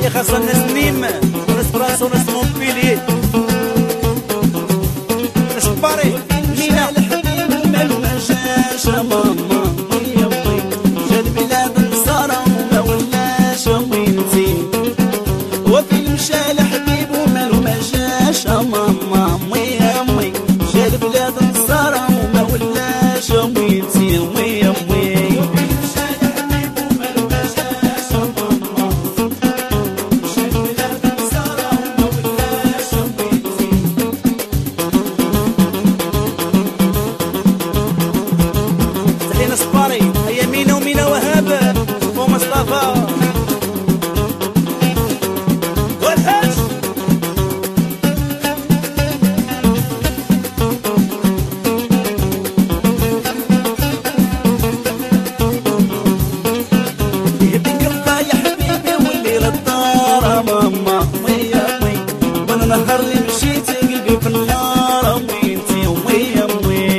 تحية خاصة الناس ميم، ناس فرنسا وناس مونبيلييه، ناس باري مينا. الحبيب مالو ما جاش ماما يا وي، جا البلاد النصارى وما ولاش وينتي، وفين مشى الحبيب ومالو ما جاش ماما يا وي، جا البلاد النصارى وما ولاش وينتي يا وي. هيا مينا ومينا وهاب ومصطفى والحاج. يهديك الله يا حبيبي واللي للدار ماما ويا وي، وانا نهار اللي مشيت قلبي في النار وينتي ويا وي.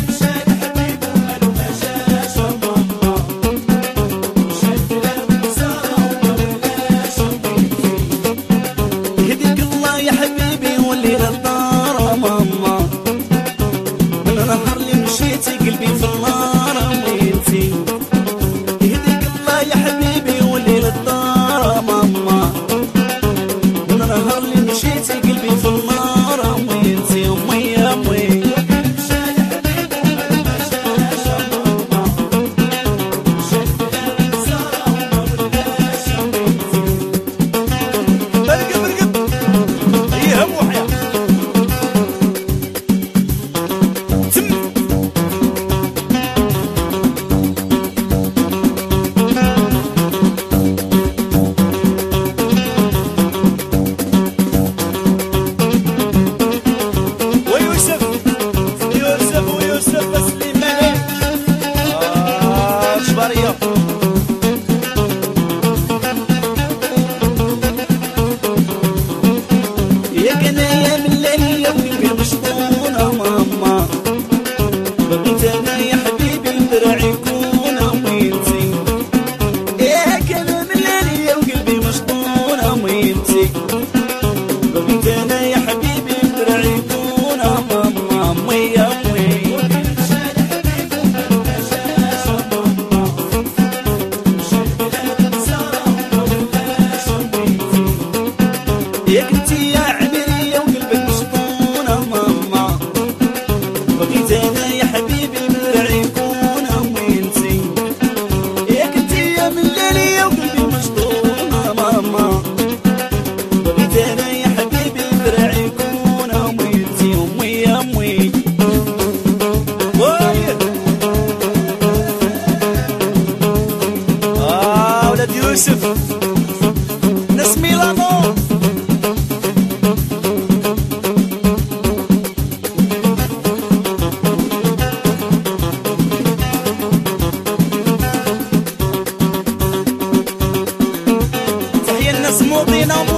يهديك الله يا حبيبي واللي للدار ماما، وانا نهار اللي مشيت قلبي في النار وينتي. يهديك الله يا حبيبي واللي للدار ماما، وانا نهار اللي مشيت قلبي في النار وينتي ويا وي. برقب برقب هيا هم وحيا تم. ويوسف يوسف ويوسف سليمان شبارية. يا كنايا من الليل وقلبي مشطونة ماما، بغيت انا يا حبيبي الدرع يكون وينتي. يا كنايا من الليل وقلبي مشطونة وينتي، بغيت انا يا حبيبي الدرع يكون ماما ويا وي. يا كنتي يا عمرية وقلبك مشطونة ماما، بغيت انا يا حبيبي الدرع يكون وينتي. يا كنتي يا من الليلية وقلبي مشطونة ماما، بغيت انا يا حبيبي الدرع يكون وينتي ويا وي. ولاد يوسف ناس ميلانو. تحية الناس مودينا